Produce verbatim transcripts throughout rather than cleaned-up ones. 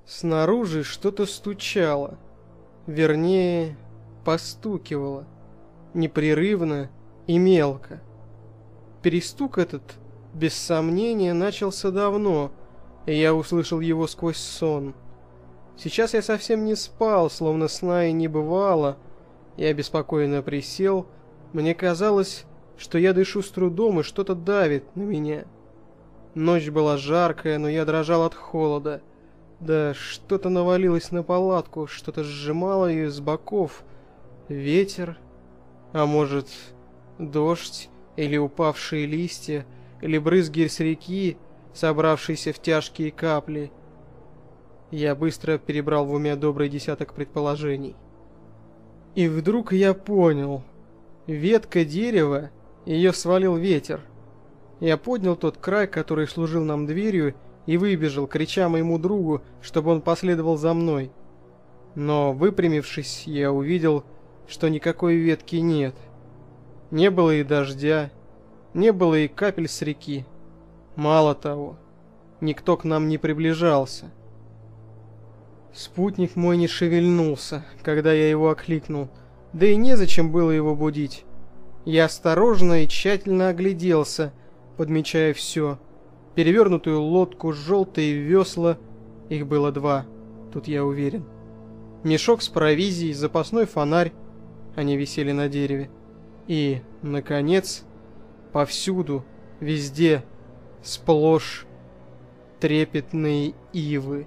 Снаружи что-то стучало, вернее, постукивало, непрерывно и мелко. Перестук этот, без сомнения, начался давно, и я услышал его сквозь сон. Сейчас я совсем не спал, словно сна и не бывало. Я беспокойно присел, мне казалось, что я дышу с трудом и что-то давит на меня. Ночь была жаркая, но я дрожал от холода. Да что-то навалилось на палатку, что-то сжимало ее с боков. Ветер, а может, дождь, или упавшие листья, или брызги с реки, собравшиеся в тяжкие капли. Я быстро перебрал в уме добрый десяток предположений. И вдруг я понял. Ветка дерева, ее свалил ветер. Я поднял тот край, который служил нам дверью, и выбежал, крича моему другу, чтобы он последовал за мной. Но, выпрямившись, я увидел, что никакой ветки нет. Не было и дождя, не было и капель с реки. Мало того, никто к нам не приближался. Спутник мой не шевельнулся, когда я его окликнул, да и незачем было его будить. Я осторожно и тщательно огляделся, подмечая все. Перевернутую лодку, желтые весла, их было два, тут я уверен. Мешок с провизией, запасной фонарь, они висели на дереве. И, наконец, повсюду, везде, сплошь трепетные ивы.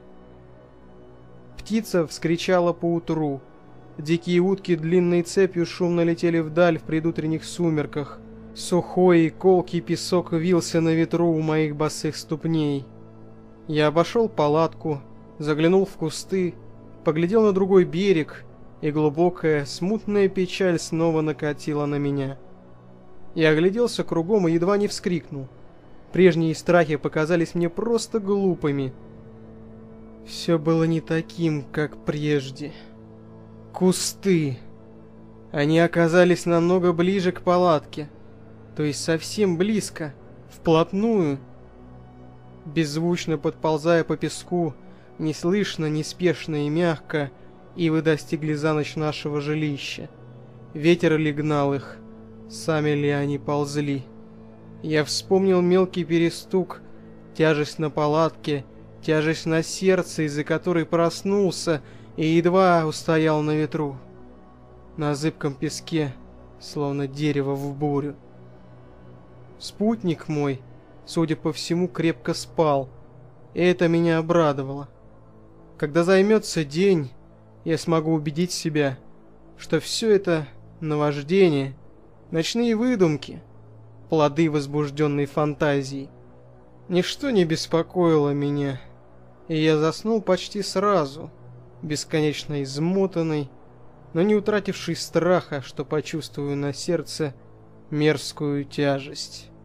Птица вскричала поутру. Дикие утки длинной цепью шумно летели вдаль в предутренних сумерках. Сухой и колкий песок вился на ветру у моих босых ступней. Я обошел палатку, заглянул в кусты, поглядел на другой берег, и глубокая, смутная печаль снова накатила на меня. Я огляделся кругом и едва не вскрикнул. Прежние страхи показались мне просто глупыми. Все было не таким, как прежде. Кусты. Они оказались намного ближе к палатке. То есть совсем близко, вплотную. Беззвучно подползая по песку, неслышно, неспешно и мягко, ивы достигли за ночь нашего жилища. Ветер ли гнал их, сами ли они ползли. Я вспомнил мелкий перестук, тяжесть на палатке, тяжесть на сердце, из-за которой проснулся и едва устоял на ветру. На зыбком песке, словно дерево в бурю. Спутник мой, судя по всему, крепко спал, и это меня обрадовало. Когда займется день, я смогу убедить себя, что все это наваждение, ночные выдумки, плоды возбужденной фантазии. Ничто не беспокоило меня, и я заснул почти сразу, бесконечно измотанный, но не утративший страха, что почувствую на сердце мерзкую тяжесть.